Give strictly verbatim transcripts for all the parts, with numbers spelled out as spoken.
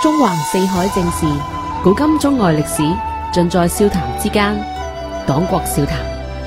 中橫四海正事，古今中外歷史，盡在笑談之間。廣國笑談。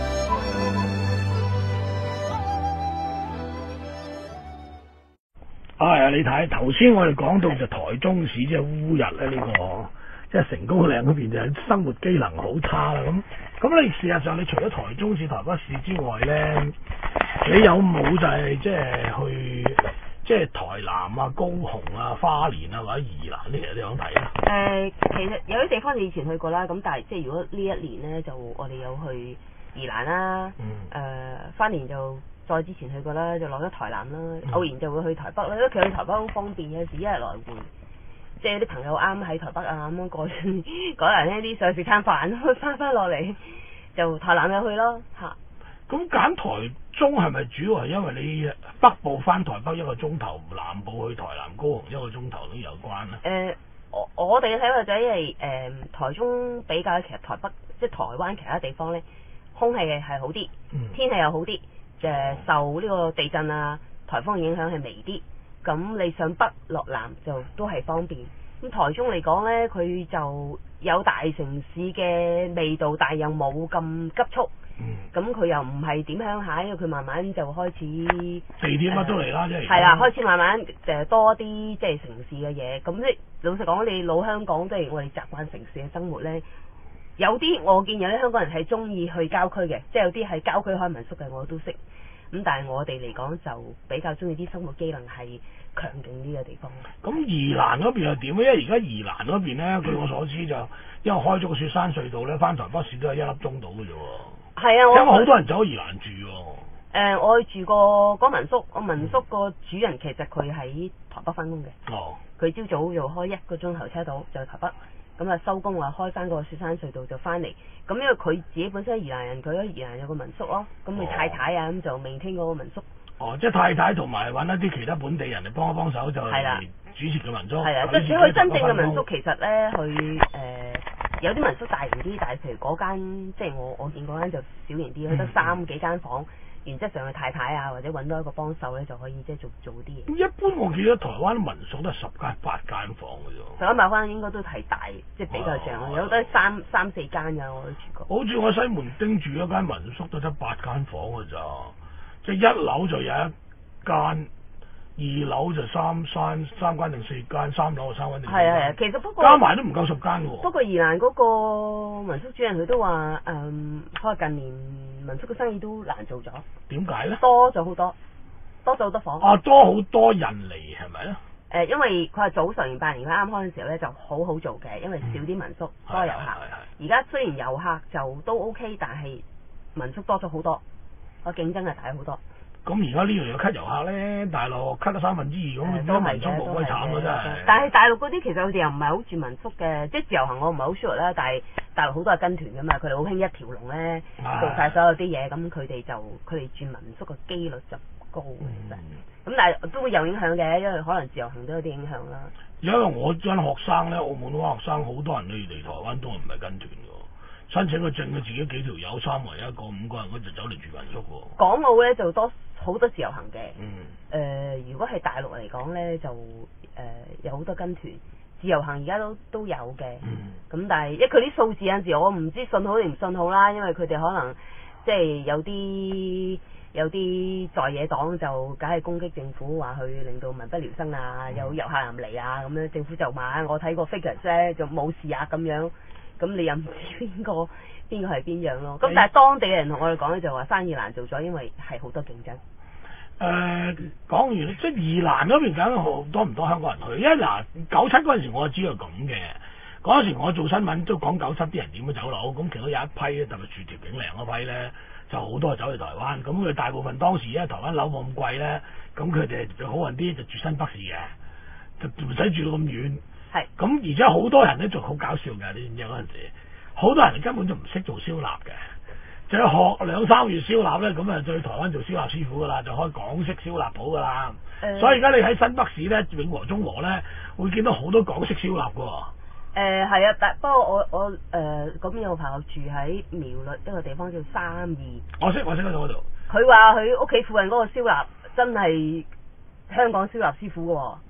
係啊，你睇頭先我哋講到就台中市即係烏日咧，呢個即係成功嶺嗰邊就係生活機能好差啦。咁咁你事實上你除咗台中市、台北市之外咧，你有冇就係即係去即係台南啊、高雄啊、花蓮啊或者宜蘭呢？你想睇咧？ 誒、呃，其實有啲地方你以前去過啦，咁但係即係如果呢一年咧，就我哋有去宜蘭啦，誒、 嗯呃，花蓮就再之前去過啦，就落咗台南啦，嗯、偶然就會去台北啦，因為其實去台北好方便，有時一日來回，即係啲朋友啱喺台北啊咁樣過嗰日呢啲上去食餐飯，翻翻落嚟就台南又去咯嚇。 咁揀台中係咪主要係因為你北部翻台北一個鐘頭，南部去台南高雄一個鐘頭都有關咧？ 誒、呃，我我哋嘅睇法就係因為誒台中比較其實台北即係台灣其他地方咧，空氣係好啲， 嗯、 天氣又好啲，誒、呃、受呢個地震啊、颱風影響係微啲。咁你上北落南就都係方便。咁台中嚟講咧，佢就有大城市嘅味道，但係又冇咁急促。咁佢、嗯、又唔係點鄉下，因為佢慢慢就開始地鐵乜都嚟啦，即係係啦，開始慢慢誒多啲即係城市嘅嘢。咁即係老實講，你老香港即係我哋習慣城市嘅生活咧，有啲我見有啲香港人係中意去郊區嘅，即係有啲係郊區開民宿嘅，我都識。咁但係我哋嚟講就比較中意啲生活機能係強勁啲嘅地方。 咁宜蘭嗰邊又點咧？因為而家宜蘭嗰邊咧，據我所知就因為開咗個雪山隧道咧，翻台北市都係一粒鐘到嘅啫喎。係啊，因為好多人走宜蘭住喎。誒、 呃，我去住過嗰民宿，我民宿個主人其實佢喺台北翻工嘅。哦。佢朝早就開一個鐘頭車到就去台北，咁啊收工啊開翻個雪山隧道就翻嚟。咁因為佢自己本身係宜蘭人，佢喺宜蘭有個民宿咯，咁佢太太啊咁就未聽嗰個民宿。哦， 即係太太同埋揾一啲其他本地人嚟幫一幫手就係主持嘅民宿。 係啊，即係佢真正嘅民宿其實咧，佢誒、呃、有啲民宿大型啲，但係譬如嗰間即係我我見嗰間就小型啲，佢得三幾間房，然之後上去太太啊或者揾到一個幫手咧就可以即係做做啲嘢。 一般我記得台灣民宿都係十間八間房嘅啫。 十間八間應該都係大，即係比較正，哦、有得三三四間㗎，我都住過。 好似我西門町住一間民宿都得八間房㗎咋。即係一樓就有一間，二樓就三三三間定四間，三樓就三間定四間。係啊係啊，其實不過加埋都唔夠十間喎。 不過宜蘭嗰個民宿主人佢都話，誒、嗯，可能近年民宿嘅生意都難做咗。點解咧？多咗好多，多咗好多房。啊，多好多人嚟係咪咧？誒、呃，因為佢係早十年八年佢啱開嘅時候咧就好好做嘅，因為少啲民宿，嗯、多遊客。而家雖然遊客就都 OK， 但係民宿多咗好多。個競爭係大好多。 咁而家呢樣又 cut 遊客咧，大陸 cut 咗三分之二咁，都民宿冇鬼慘咯，真係。 但係大陸嗰啲其實佢哋又唔係好住民宿嘅，即係自由行我唔係好 sure 啦。但係大陸好多係跟團㗎嘛，佢哋好興一條龍咧，做晒所有啲嘢，咁佢哋就佢哋住民宿嘅機率就高其實。咁、嗯、但係都會有影響嘅，因為可能自由行都有啲影響啦。 因為我間學生咧，澳門嗰班學生好多人去嚟台灣都係唔係跟團㗎。申請個證嘅自己幾條友三圍一個五個人嗰就走嚟住民宿喎。港澳咧就多好多自由行嘅。嗯。誒、呃，如果係大陸嚟講咧，就誒、呃、有好多跟團自由行，而家都都有嘅。嗯。咁但係，因為佢啲數字有陣時我唔知信好定唔信好啦，因為佢哋可能即係有啲有啲在野黨就梗係攻擊政府，話佢令到民不聊生啊，嗯、有遊客唔嚟啊，咁樣政府就話我睇過 figures 咧就冇事啊咁樣。咁你又唔知邊個邊個係邊樣咯？咁但係當地嘅人同我哋講咧，就話生意難做咗，因為係好多競爭。誒、 呃，講完即係宜蘭嗰邊梗好多唔多香港人去？因為嗱九七嗰陣時我就知道咁嘅，嗰陣時我做新聞都講九七啲人點樣走佬，咁其中有一批咧，特別住條景嶺嗰批咧，就好多走去台灣。咁佢大部分當時因為台灣樓冇咁貴咧，咁佢哋就好運啲就住新北市嘅，就唔使住到咁遠。係，咁而且好多人咧仲好搞笑㗎，你知唔知嗰陣時？好多人根本就唔識做燒臘嘅，就要學兩三月燒臘咧，咁啊就去台灣做燒臘師傅㗎啦，就開港式燒臘鋪㗎啦。呃、所以而家你喺新北市咧，永和中和咧，會見到好多港式燒臘㗎喎。 誒係啊，但不過我我誒嗰邊有個朋友住喺苗栗一個地方叫三義。 我識我識嗰度嗰度。佢話佢屋企附近嗰個燒臘真係香港燒臘師傅㗎喎。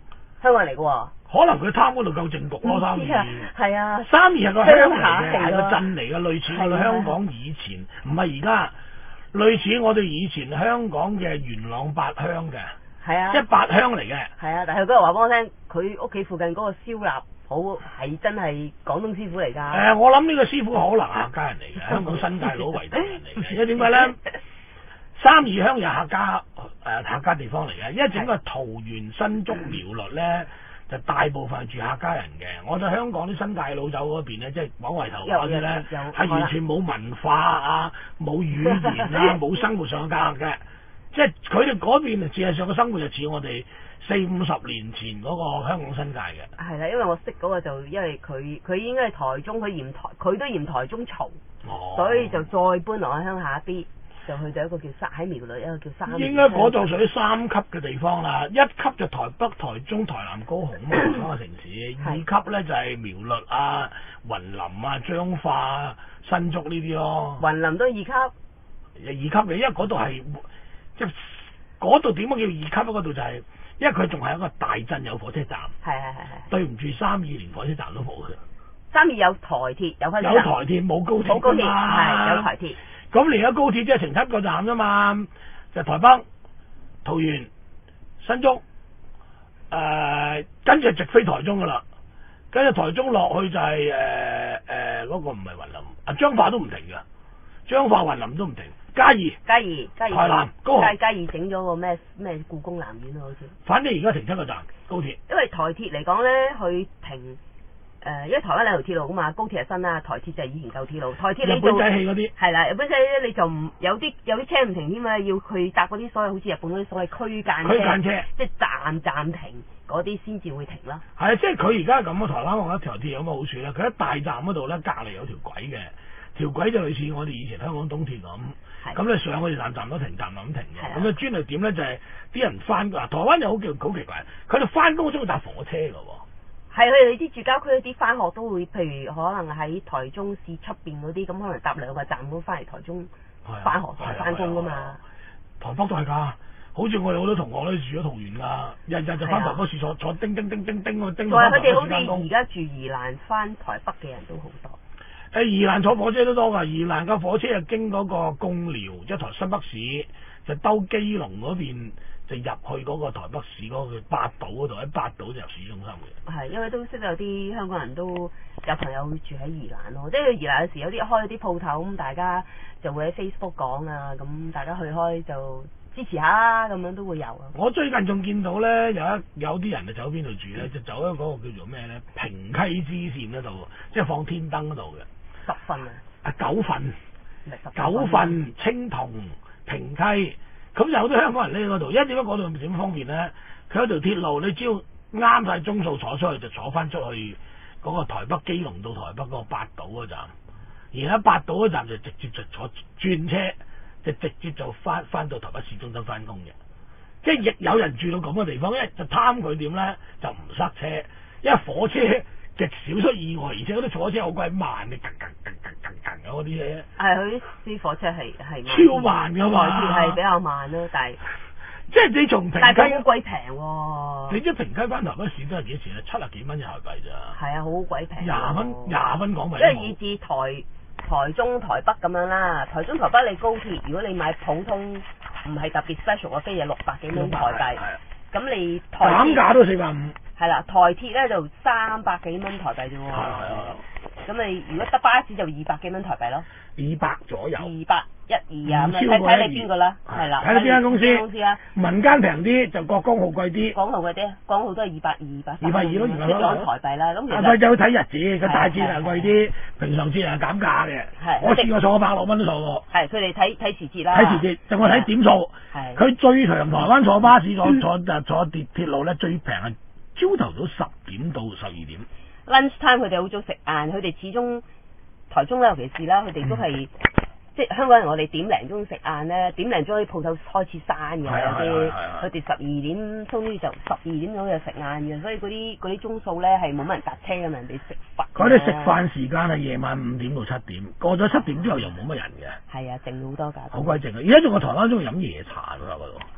香港人嚟嘅喎。 可能佢貪嗰度夠正局咯，三二。 係啊。 三二係個鄉嚟嘅，係個鄉下鎮嚟嘅，類似我哋香港以前，唔係而家，類似我哋以前香港嘅元朗八鄉嘅。 係啊。 即係八鄉嚟嘅。 係啊，但係佢嗰日話俾我聽，佢屋企附近嗰個燒臘鋪係真係廣東師傅嚟㗎。誒、 呃，我諗呢個師傅可能客家人嚟嘅，香港新界佬為大人嚟嘅。因為點解咧？三二鄉有客家誒、呃、客家地方嚟嘅，因為整個桃園新竹苗栗咧。就大部分係住客家人嘅，我哋香港啲新界佬走嗰邊咧，即係往圍頭嗰啲咧，係完全冇文化啊、冇語言啊、冇生活上嘅價值嘅，即係佢哋嗰邊事實上嘅生活就似我哋四五十年前嗰個香港新界嘅。係啦， 因為我識嗰個就因為佢佢應該係台中，佢嫌台佢都嫌台中嘈， 哦、 所以就再搬落去鄉下啲。就去到一個叫三喺苗栗一個叫三， 應該嗰度屬於三級嘅地方啦。一級就台北、台中、台南、高雄咁嘅三個城市，二級咧就係、是、苗栗啊、雲林啊、彰化啊、新竹呢啲咯。 雲林都二級， 二級嘅，因為嗰度係即係嗰度點解叫二級？嗰度就係、是、因為佢仲係一個大鎮有火車站。係係係係。對唔住，三二連火車站都冇嘅。三二有台鐵有火車站。有台鐵冇高鐵。冇高鐵係有台鐵。咁而家高鐵即係成七個站啫嘛，就係、台北、桃園、新竹，誒、呃，跟住直飛台中噶啦，跟住台中落去就係誒誒嗰個唔係雲林，啊彰化都唔停噶，彰化雲林都唔停，嘉義、嘉義、嘉義、台南、高雄、嘉嘉義整咗個咩咩故宮南院啊好似，反正而家停七個站高鐵，因為台鐵嚟講咧，佢停。誒、呃，因為台灣兩條鐵路噶嘛，高鐵係新啦，台鐵就係以前舊鐵路。台鐵你就日本仔氣嗰啲係啦，日本仔咧你就唔有啲有啲車唔停添啊，要去搭嗰啲所謂好似日本嗰啲所謂區間車，區間車即係站站停嗰啲先至會停啦。係啊，即係佢而家咁啊，台灣我覺得條鐵有乜好處咧？佢喺大站嗰度咧，隔離有條軌嘅，條軌就類似我哋以前香港東鐵咁。咁你上嗰條站站都停，站站停嘅。咁啊專係點咧？就係、是、啲人翻嗱，台灣又好叫好奇怪，佢哋翻工中意搭火車㗎喎。係佢哋啲住郊區嗰啲翻學都會，譬如可能喺台中市出邊嗰啲，咁可能搭兩個站咁翻嚟台中翻學同翻工噶嘛。台北都係㗎，好似我哋好多同學都住咗桃園㗎，日日就翻台北市坐坐叮叮叮叮叮個叮。同埋佢哋好似而家住宜蘭翻台北嘅人都好多。誒宜蘭坐火車都多㗎，宜蘭嘅火車就經嗰個貢寮，即係台新北市，就兜基隆嗰邊。就入去嗰個台北市嗰個八島嗰度，喺八島就入市中心嘅。係，因為都識有啲香港人都有朋友住喺宜蘭咯，即係宜蘭有時有啲開啲鋪頭咁，大家就會喺 Facebook 講啊，咁大家去開就支持下啦，咁樣都會有啊。我最近仲見到咧，有一有啲人就走邊度住咧，就走喺嗰個叫做咩咧，平溪支線嗰度，即係放天燈嗰度嘅。十份啊？啊九份，九份青銅平溪。咁有好多香港人喺嗰度，因為點解嗰度點方便咧？佢有條鐵路，你只要啱晒鐘數坐出去，就坐翻出去嗰個台北基隆到台北嗰個八島嗰站，而喺八島嗰站就直接就坐轉車，就直接就翻翻到台北市中心翻工嘅。即係亦有人住到咁嘅地方，因為就貪佢點咧，就唔塞車，因為火車極少出意外，而且嗰啲火車好鬼慢嘅，嗰啲嘢。係佢啲火車係係超慢㗎嘛，台鐵係比較慢咯，但係即係你從平溪好鬼平喎。你知平溪翻台北市都係幾錢啊？七啊幾蚊人民幣咋？係啊，好鬼平。廿蚊廿蚊港幣。即係以至台台中台北咁樣啦，台中台北你高鐵，如果你買普通唔係特別 special 嘅飛，就六百幾蚊台幣。咁你台減價都四百五。係啦，台鐵咧就三百幾蚊台幣啫喎。係啊。咁你如果得巴士就二百幾蚊台幣咯。二百左右。二百一二啊，咁睇睇你邊個啦。係啦。睇你邊間公司。公司啊。民間平啲就國光號貴啲。港號貴啲，港號都係二百二百。二百二咯，二百咯。台幣啦，咁其實。貴就要睇日子，個大節係貴啲，平常節係減價嘅。係。我試過坐百六蚊都坐過。係，佢哋睇睇時節啦。睇時節，就我睇點數。係。佢最長台灣坐巴士坐坐就坐鐵鐵路咧，最平係朝頭早十點到十二點。lunch time 佢哋好早食晏，佢哋始終台中咧，尤其是啦，佢哋都係、嗯、即係香港人，我哋點零鐘食晏咧，點零鐘啲鋪頭開始閂嘅，有啲佢哋十二點，終於就十二點鐘就食晏嘅，所以嗰啲嗰啲鐘數咧係冇乜人搭車咁，人哋食飯。嗰啲食飯時間係夜晚五點到七點，過咗七點之後又冇乜人嘅。係啊，靜好多㗎。好鬼靜啊！而家仲有台灣中意飲夜茶㗎嗰度。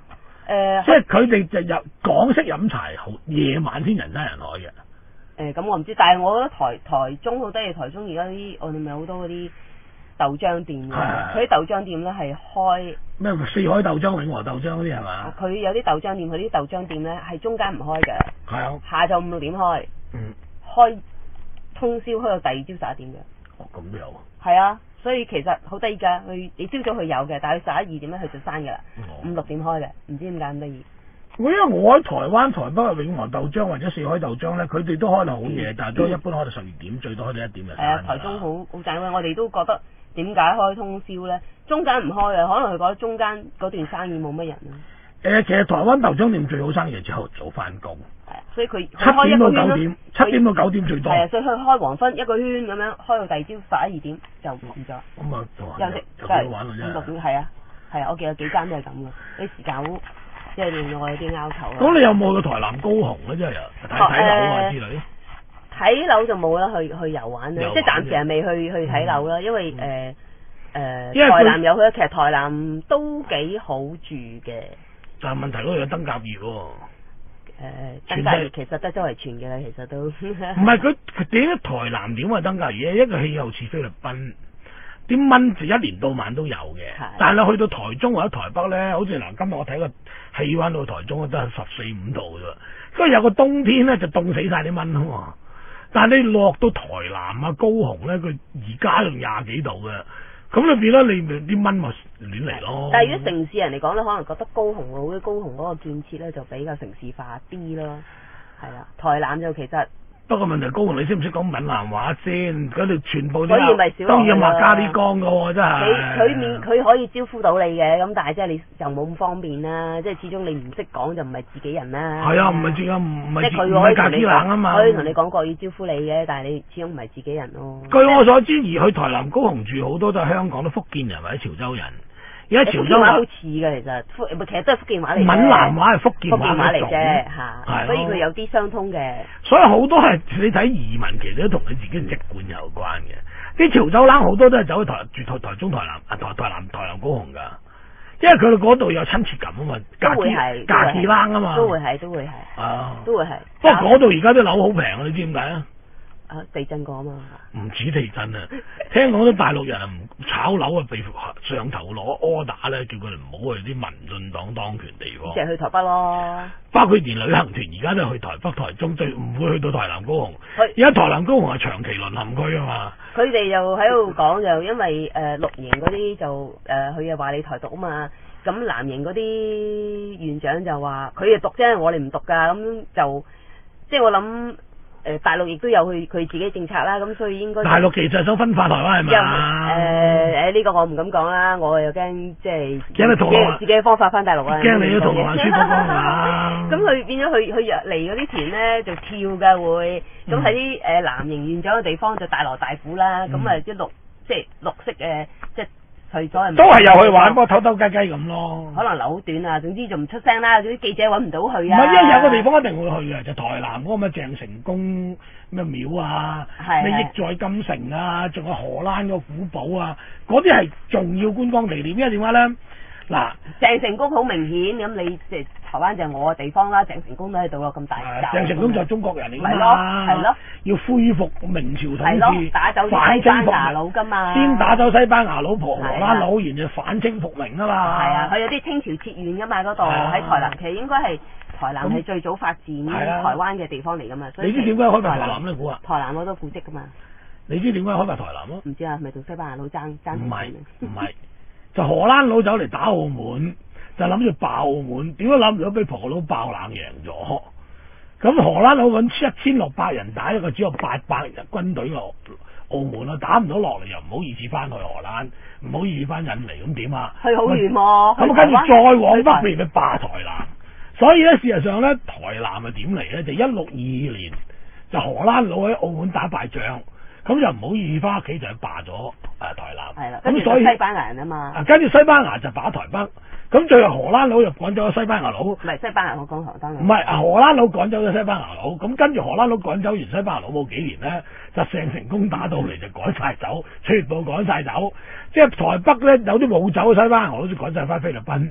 誒， 即係佢哋就入港式飲茶，好夜晚先人山人海嘅。 誒咁、呃、我唔知，但係我覺得台台中好得意，台中而家啲我哋咪好多嗰啲豆漿店嘅，佢啲豆漿店咧係開咩四海豆漿、永和豆漿嗰啲係嘛？ 佢有啲豆漿店，佢啲豆漿店咧係中間唔開嘅， 係啊， 下晝五六點開， 嗯， 開通宵開到第二朝十一點嘅。 哦，咁都有啊。 係啊，所以其實好得意㗎，佢你朝早佢有嘅，但係佢十一二點咧佢就閂㗎啦，五六點開嘅，唔知點解咁得意。 我因為我喺台灣台北嘅永和豆漿或者四海豆漿咧，佢哋都開到好夜，嗯、但係都一般開到十二點，最多開到一點就閂。係啊，台中好好正嘅，我哋都覺得點解開通宵咧？中間唔開啊，可能佢覺得中間嗰段生意冇乜人啊。誒、 呃，其實台灣豆漿店最好生意之後早翻工。 係啊，所以佢七點到九點，七點到九點最多。 係啊，所以佢開黃昏一個圈咁樣，開到第二朝十一二點就唔咗。 咁啊， 休息就幾好玩㗎啫。 五六點係啊，係啊，我見有幾間都係咁嘅，啲時間好即係令到我有啲拗頭。 咁你有冇去台南高雄咧？真係睇睇樓啊之類。 睇樓就冇啦，去去遊玩啦，即係暫時係未去去睇樓啦，因為誒誒、 嗯呃、台南有去，其實台南都幾好住嘅。 但係問題嗰度有登革熱喎。 誒，登革熱其實都周圍傳嘅啦，其實都。唔係佢佢點解台南點會登革熱咧？一個氣候似菲律賓，啲蚊就一年到晚都有嘅。的但係你去到台中或者台北咧，好似嗱，今日我睇個氣溫到台中都係十四五度啫，所以有個冬天咧就凍死晒啲蚊啊嘛。但係你落到台南啊、高雄咧，佢而家仲廿幾度嘅，咁你變咗你啲蚊咪亂嚟咯。 但係如果城市人嚟講咧，可能覺得高雄好啲，高雄嗰個建設咧就比較城市化啲咯。係啦，台南就其實。 不過問題高雄，你識唔識講閩南話先？嗰度全部都可以咪少當然話加啲光㗎喎，真係。 佢佢面佢可以招呼到你嘅，咁但係即係你就冇咁方便啦。即係始終你唔識講就唔係自己人啦。 係啊，唔係自己，唔係即係佢唔係格子冷啊嘛。 可以同你講國語招呼你嘅，但係你始終唔係自己人咯。 據我所知，而去台南高雄住好多都係香港，都福建人或者潮州人。而家潮州話好似嘅，其實福其實都係福建話嚟嘅。 閩南話係福建話嚟啫，嚇，所以佢有啲相通嘅。 所以好多係你睇移民，其實都同你自己嘅籍貫有關嘅。啲潮州冷好多都係走去台住台台中、台南啊、台台南、台南高雄㗎，因為佢哋嗰度有親切感啊嘛， 都會係假期冷啊嘛， 都會係都會係啊，都會係。 不過嗰度而家啲樓好平啊，你知點解啊？ 啊！地震過啊嘛， 唔止地震啊！聽講啲大陸人啊唔炒樓啊，被上頭攞 order 咧，叫佢哋唔好去啲民進黨當權地方。 即係去台北咯。包括連旅行團而家都去台北、台中，最唔會去到台南高雄。而家台南高雄係長期淪陷區啊嘛。 佢哋又喺度講，就因為誒綠營嗰啲就誒佢又話你台獨啊嘛，咁藍營嗰啲院長就話佢哋獨啫，我哋唔獨㗎，咁就即係我諗。誒大陸亦都有佢佢自己政策啦，咁所以應該大陸其實想分化台灣係咪啊？ 誒誒呢個我唔敢講啦，我又驚即係驚你同我自己嘅方法翻大陸啊！ 驚你都同我話輸光光啊！ 咁佢變咗佢佢入嚟嗰啲團咧就跳㗎會，咁喺啲誒藍營院長嘅地方就大鑼大鼓啦，咁啊啲綠即係綠色嘅即係。去咗都係又去玩，不過偷偷雞雞咁咯。 可能留好短啊，總之就唔出聲啦。啲記者揾唔到佢啊。 唔係，因為有個地方一定會去嘅，就台南嗰個咩鄭成功咩廟啊，咩益在金城啊，仲有荷蘭個古堡啊，嗰啲係重要觀光地點。因為點解咧？嗱， 鄭成功好明顯，咁你即係台灣就係我嘅地方啦。鄭成功都喺度咯，咁大鄭成功就係中國人嚟㗎嘛。 係咯，係咯。要恢復明朝統治， 打走西班牙佬㗎嘛。 先打走西班牙佬、荷蘭佬，然後反清復明啊嘛。 係啊，佢有啲清朝設縣㗎嘛，嗰度喺台南，其實應該係台南係最早發展台灣嘅地方嚟㗎嘛。 你知點解開發台南咧？估啊？ 台南好多古蹟㗎嘛。 你知點解開發台南咯？ 唔知啊，咪同西班牙佬爭爭？ 唔係唔係。就荷蘭佬走嚟打澳門，就諗住爆澳門，點解諗唔到俾葡佬爆冷贏咗？咁荷蘭佬揾一千六百人打一個只有八百人軍隊落澳門啦，打唔到落嚟又唔好意思翻去荷蘭，唔好意思翻印尼，咁點啊？ 去好遠喎！ 咁跟住再往北邊咪霸台南，所以咧事實上咧台南係點嚟咧？就一六二二年就荷蘭佬喺澳門打敗仗。咁就唔好意思翻屋企就霸咗誒台南， 係啦，咁所以西班牙人啊嘛， 啊跟住西班牙就打台北，咁最後荷蘭佬就趕走咗西班牙佬，唔係西班牙佬講荷蘭佬， 唔係啊荷蘭佬趕走咗西班牙佬，咁跟住荷蘭佬趕走完西班牙佬冇幾年咧，就鄭成功打到嚟就趕晒走，全部趕晒走，即係台北咧有啲冇走嘅西班牙佬就趕晒翻菲律賓，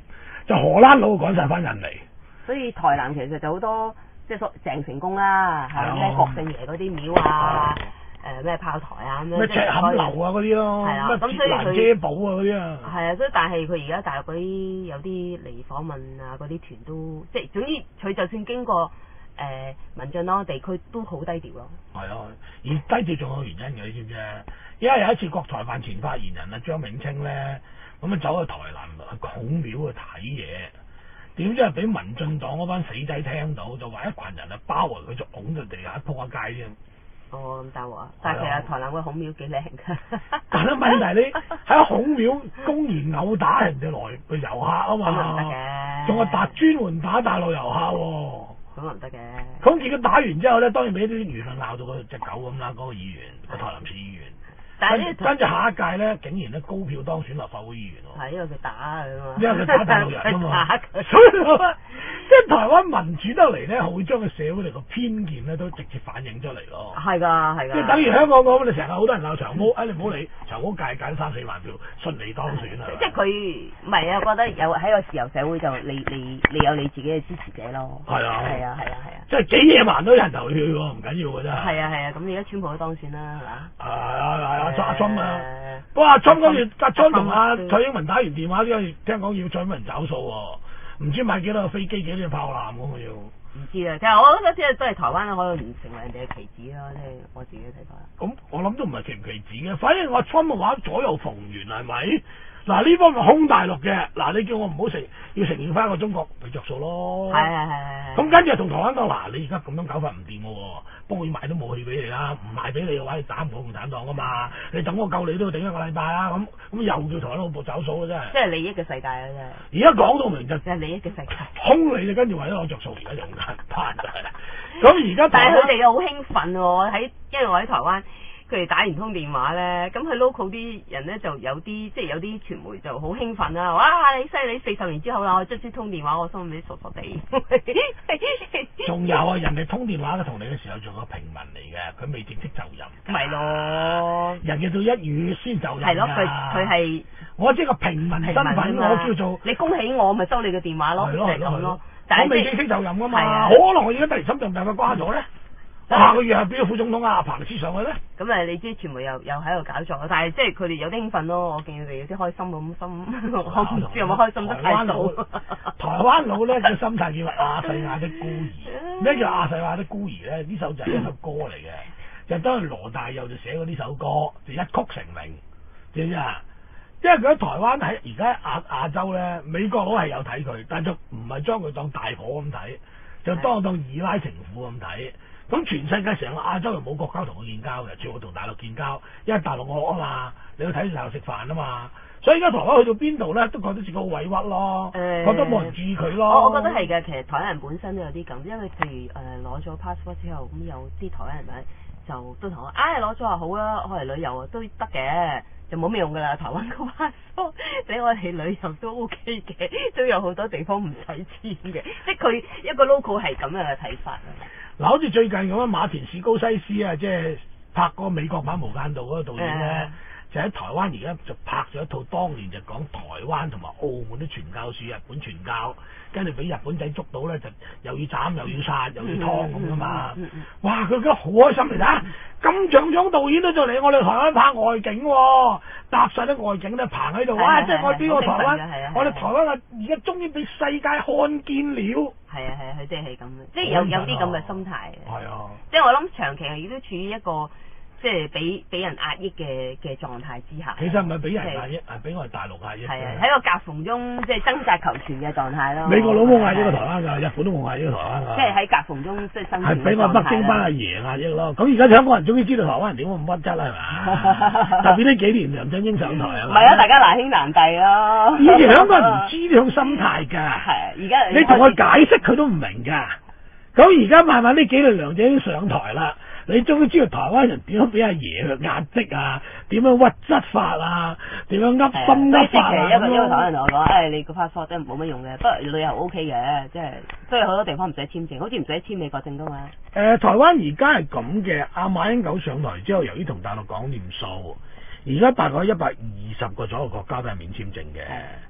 就荷蘭佬趕晒翻印尼。 所以台南其實就好多即係所鄭成功啦，係咩郭姓爺嗰啲廟啊，誒咩炮台啊咁樣， 咩赤坎樓啊嗰啲咯， 係啦，咁所以佢遮寶啊嗰啲啊。 係啊，所以但係佢而家大陸嗰啲有啲嚟訪問啊，嗰啲團都即係總之佢就算經過。誒、呃、民進黨地區都好低調咯。係啊，而低調仲有原因嘅，你知唔知啊？因為有一次國台辦前發言人啊張永清咧，咁啊走去台南去孔廟去睇嘢，點知係俾民進黨嗰班死仔聽到，就話一群人啊包圍佢，就拱到地下撲下街啫。 哦，咁大鑊啊！但係其實台南個孔廟幾靚㗎。 但係問題你喺孔廟公然毆打人哋來嘅遊客啊嘛， 咁唔得嘅， 仲係打專門打大陸遊客喎。 咁唔得嘅。 咁自己打完之後咧，當然俾啲輿論鬧到嗰隻狗咁啦，嗰、嗰個議員，個台南市議員。但係跟住下一屆咧，竟然咧高票當選立法會議員喎。係因為佢打佢啊嘛。因為佢打大陸人啊嘛。所以即係台灣民主得嚟咧，會將個社會嚟個偏見咧，都直接反映出嚟咯。係㗎，係㗎。即係等於香港咁，你成日好多人鬧長毛，哎你唔好理，長毛界揀三四萬票順利當選啊。即係佢唔係啊，覺得有喺個自由社會就你你你有你自己嘅支持者咯。係啊，係啊，係啊，係啊。即係幾野蠻都有人投票喎，唔緊要㗎啫。係啊，係啊，咁而家川普都當選啦，係嘛？係啊，係啊，阿春啊。不過阿春嗰段，阿春同阿蔡英文打完電話之後，聽講要蔡英文找數喎。唔知買幾多個飛機，幾多炮艦咁我要。唔知啊，其實我覺得即係都係台灣可以唔成為人哋嘅棋子啦，即係我自己嘅睇法。咁我諗都唔係棋唔棋子嘅，反正我川嘅話左右逢源係咪？嗱呢方面空大陸嘅，嗱你叫我唔好承要承認翻個中國咪着數咯。係係係係。咁跟住同台灣講嗱，你而家咁樣搞法唔掂嘅喎，幫我賣都武器俾你啦，唔賣俾你嘅話，你打唔過共產黨噶嘛，你等我救你都要頂一個禮拜啦，咁咁又叫台灣老部走數嘅真係。即係利益嘅世界啊真係。而家講到明就係利益嘅世界。空你就跟住為咗攞着數，而家就好簡單就係啦。咁而家但係佢哋又好興奮喎，喺因為我喺台灣。佢哋打完通電話咧，咁佢 local 啲人咧就有啲即係有啲傳媒就好興奮啦！哇，你犀利！四十年之後啦，我即時通電話，我心裏邊傻傻地。仲有啊，人哋通電話嘅同你嘅時候仲有平民嚟嘅，佢未正式就任。咪咯，人哋到一月先就任。係咯，佢佢係我即係個平民身份，我叫做你恭喜我，咪收你嘅電話咯，係咁咯。但係我未正式就任噶嘛，可能我而家突然心臟病發瓜咗咧。下個月係邊個副總統阿彭斯上去咧？咁誒，你知傳媒又又喺度搞作，但係即係佢哋有啲興奮咯。我見佢哋有啲開心咁心，我唔知有冇開心得太早。台灣佬咧嘅心態叫亞細亞的孤兒。咩叫亞細亞的孤兒咧？呢首就係一首歌嚟嘅，就當係羅大佑就寫過呢首歌，就一曲成名，知唔知啊？因為佢喺台灣喺而家亞亞洲咧，美國佬係有睇佢，但係就唔係將佢當大婆咁睇，就當當二奶情婦咁睇。咁全世界成個亞洲又冇國家同佢建交嘅，全部同大陸建交，因為大陸惡啊嘛，你去睇大陸食飯啊嘛，所以而家台灣去到邊度咧，都覺得自己好委屈咯，欸、覺得冇人注意佢咯。我我覺得係嘅，其實台灣人本身都有啲咁，因為譬如誒攞咗 passport 之後，咁有啲台灣人咪就都同我，唉攞咗就好啦，我嚟旅遊啊都得嘅，就冇咩用㗎啦。台灣個 passport 俾我哋旅遊都 OK 嘅，都有好多地方唔使簽嘅，即係佢一個 local 係咁樣嘅睇法啊。嗱，好似最近咁樣，馬田史高西斯啊，即係拍嗰個美國版無間道嗰個導演咧，嗯、就喺台灣而家就拍咗一套，當年就講台灣同埋澳門啲傳教士，日本傳教，跟住俾日本仔捉到咧，就又要斬又要殺又要劏咁噶嘛，嗯嗯嗯、哇！佢覺得好開心嚟㗎，金像獎導演都就嚟我哋台灣拍外景喎、哦，搭晒啲外景咧，棚喺度，哇！即係我邊個台灣，我哋台灣啊，而家終於俾世界看見了。係啊係啊，佢即係係咁嘅，即係有有啲咁嘅心態嘅。係啊，即係我諗長期亦都處於一個即係俾俾人壓抑嘅嘅狀態之下。其實唔係俾人壓抑，係俾我哋大陸壓抑。係啊，喺個夾縫中即係掙扎求存嘅狀態咯。美國佬冇壓抑過台灣㗎，日本都冇壓抑過台灣㗎。即係喺夾縫中即係生存。係俾我北京班阿爺壓抑咯。咁而家香港人終於知道台灣人點會咁屈質啦，係嘛？特別呢幾年梁振英上台啊。唔係啊，大家難兄難弟咯。以前香港人唔知呢種心態㗎。係，而家你同佢解釋佢都唔明㗎。咁而家慢慢呢幾年梁振英上台啦。你終於知道台灣人點樣俾阿爺去壓迫啊？點樣屈質法啊？點樣噏心噏法啊？一個一個台灣人同我講，誒、哎，你個 passport 真係冇乜用嘅，不過旅遊 O K 嘅，即係所以好多地方唔使簽證，好似唔使簽美國證噶嘛。誒、呃，台灣而家係咁嘅，阿馬英九上台之後，由於同大陸講掂數，而家大概一百二十個左右國家都係免簽證嘅。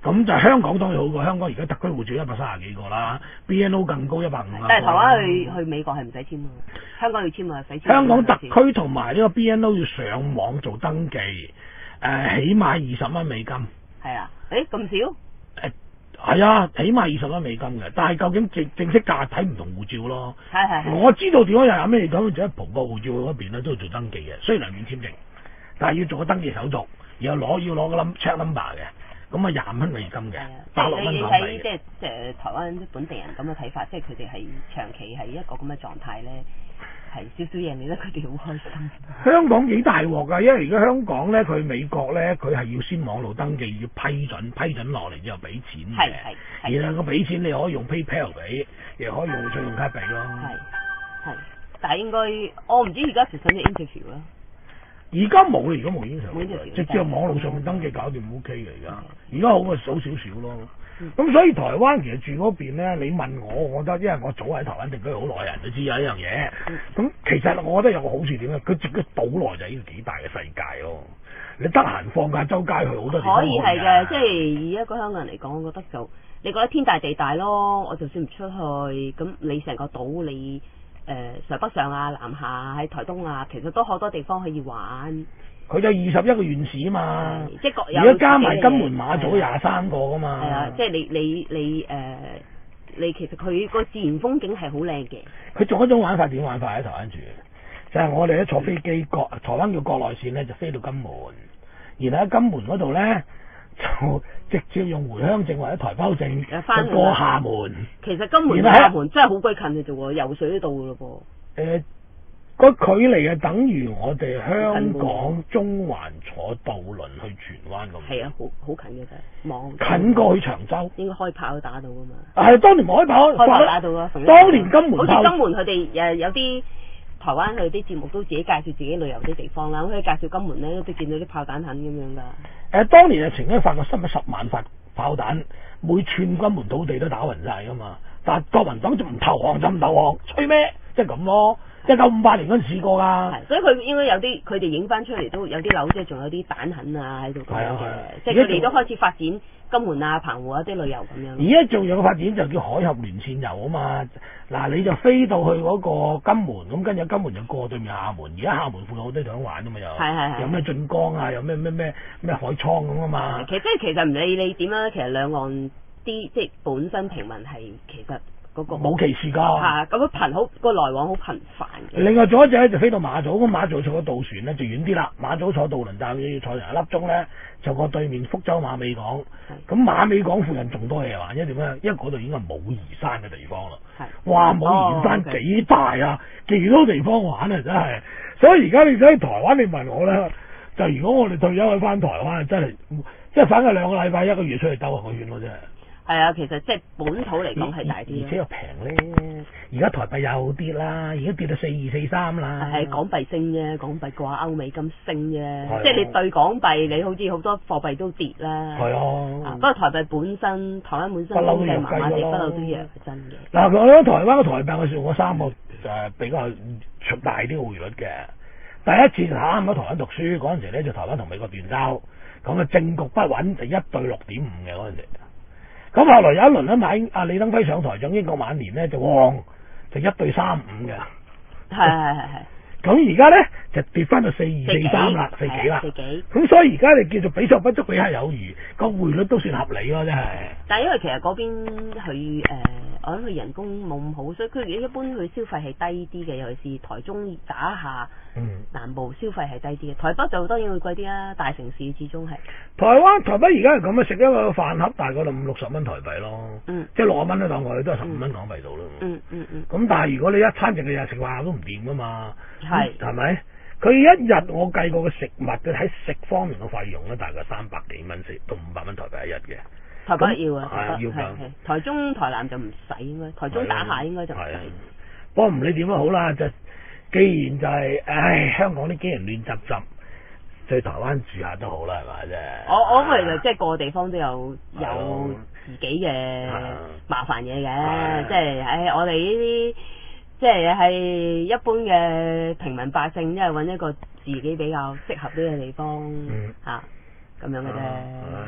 咁就香港當然好過，香港而家特區護照一百三十幾個啦 ，B N O 更高一百五十。 但係台灣去去美國係唔使簽啊，香港要簽啊，使簽。 香港特區同埋呢個 B N O 要上網做登記，誒、呃，起碼二十蚊美金。 係啊，誒咁少？ 誒係啊，起碼二十蚊美金嘅，但係究竟正正式價睇唔同護照咯。 係係係。我知道點解又有咩咁，就喺葡國護照嗰邊咧都要做登記嘅，雖然係免簽證，但係要做個登記手續，然後攞要攞個 check number 嘅。咁啊廿蚊美金嘅，百六蚊港幣嘅。即係即係台灣本地人咁嘅睇法，即係佢哋係長期係一個咁嘅狀態咧，係少少嘢，你覺得佢哋好開心。 香港幾大鑊㗎，因為而家香港咧，佢美國咧，佢係要先網路登記，要批准，批准落嚟之後俾錢嘅。係係。然後個俾錢你可以用 PayPal 俾，亦可以用信用卡俾咯。 係係，但係應該我唔知而家實施啲 interview 啦。 而家冇啦，而家冇應酬，直接喺網絡上面登記搞掂 O K 嘅而家。而家好過少少少咯。咁、嗯、所以台灣其實住嗰邊咧，你問我，我覺得因為我早喺台灣定居好耐，人都知有一樣嘢。咁、嗯、其實我覺得有個好處點咧，佢自己島內就係一個幾大嘅世界咯。你得閒放假周街去好多地方。 可以係嘅，即係以一個香港人嚟講，我覺得就你覺得天大地大咯。我就算唔出去，咁你成個島你。誒、呃、上北上啊、南下喺台東啊，其實都好多地方可以玩。 佢就二十一個縣市啊嘛， 即係各有。 而家加埋金門馬祖廿三個噶嘛。係啊， 即係你你你誒、呃，你其實佢個自然風景係好靚嘅。 佢仲有一種玩法點玩法喺台灣住，就係、是、我哋咧坐飛機國台灣叫國內線咧，就飛到金門，然後喺金門嗰度咧。就直接用回鄉證或者台胞證就過廈門。其實金門同廈門真係好鬼近嘅啫喎，游水都到嘅咯噃。誒，個距離係等於我哋香港中環坐渡輪去荃灣咁。係啊，好好近嘅啫，望近過去長洲。應該開炮都打到㗎嘛。係當年冇開炮，開炮打到啊！當年金門好似金門佢哋誒有啲。台灣佢啲節目都自己介紹自己旅遊啲地方啦，咁佢介紹金門咧都見到啲炮彈痕咁樣噶。誒、呃，當年係曾經發過十十萬發炮彈，每寸金門土地都打暈晒噶嘛。但係國民黨就唔投降就唔投降，吹咩？即係咁咯。一九五八年嗰陣試過噶。係，所以佢應該有啲佢哋影翻出嚟都有啲樓，即係仲有啲彈痕啊喺度咁樣嘅。即係佢哋都開始發展金門啊、澎湖啊啲旅遊咁樣。而家仲有個發展就叫海峽連線遊啊嘛。嗱，你就飛到去嗰個金門，咁跟住金門就過對面廈門。而家廈門附近好多地方玩啊嘛，又係係係有咩晉江啊，有咩咩咩咩海滄咁啊嘛。其實即係其實唔理你點樣，其實兩岸啲即係本身平民係其實。嗰個冇歧視㗎，嚇咁樣頻好個來往好頻繁嘅。另外仲一隻咧就飛到馬祖，咁馬祖坐個渡船咧就遠啲啦。馬祖坐渡輪站要坐成一粒鐘咧，就過對面福州馬尾港。咁馬尾港附近仲多嘢玩，因為點咧？因為嗰度已經係武夷山嘅地方啦。係，哇！武夷山幾大啊，幾多地方玩啊，真係。所以而家你想去台灣，你問我咧，就如果我哋退休去翻台灣，真係即係反個兩個禮拜一個月出去兜下個圈咯，真係。係啊，其實即係本土嚟講係大啲，而且又平咧。而家台幣又跌啦，而家跌到四二四三啦。係港幣升啫，港幣掛歐美金升啫。即係你對港幣，你好似好多貨幣都跌啦。係啊。不過台幣本身，台灣本身經濟麻麻地，不嬲都弱係真嘅。嗱，我覺得台灣嘅台幣我算過三個誒比較出大啲嘅匯率嘅。第一次啱喺台灣讀書嗰陣時咧，就台灣同美國斷交，咁啊政局不穩，就一對六點五嘅嗰陣時。咁後來有一輪咧買阿李登輝上台掌英國晚年咧就旺，就一對三五嘅。係係係係。咁而家咧就跌翻到四二四三啦，四幾啦。四幾。咁所以而家你叫做比上不足，比下有餘，個匯率都算合理咯，真係。但係因為其實嗰邊佢誒，我諗佢人工冇咁好，所以佢一般佢消費係低啲嘅，尤其是台中打下。嗯，南部消費係低啲嘅，台北就當然會貴啲啦，大城市始終係。台灣台北而家係咁啊，食一個飯盒大概就五六十蚊台幣咯，嗯，即係六十蚊都當我哋都係十五蚊港幣到咯，嗯嗯嗯。咁、嗯、但係如果你一餐淨係日食飯都唔掂噶嘛，係係咪？佢一日我計過嘅食物嘅喺食方面嘅費用咧，大概三百幾蚊食到五百蚊台幣一日嘅。台北要啊，係啊要㗎。台中台南就唔使應該，台中打下應該就唔使。不過唔理點都好啦，就。既然就係、是，唉，香港啲機人亂雜雜，去台灣住下都好啦，係咪啫？我我其實即係個地方都有有自己嘅麻煩嘢嘅，即係唉，我哋呢啲即係係一般嘅平民百姓，即係揾一個自己比較適合啲嘅地方嚇咁、嗯啊、樣嘅啫。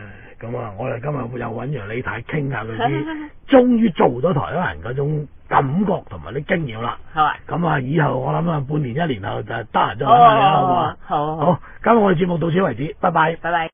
咁啊，我哋今日又揾楊李太傾下佢啲，終於做到台灣人嗰種感覺同埋啲經驗啦。 係嘛？ 咁啊，以後我諗啊，半年一年後就得閒再揾下你啦，好嘛？ 好， 好，今日我哋節目到此為止，拜拜。 拜拜。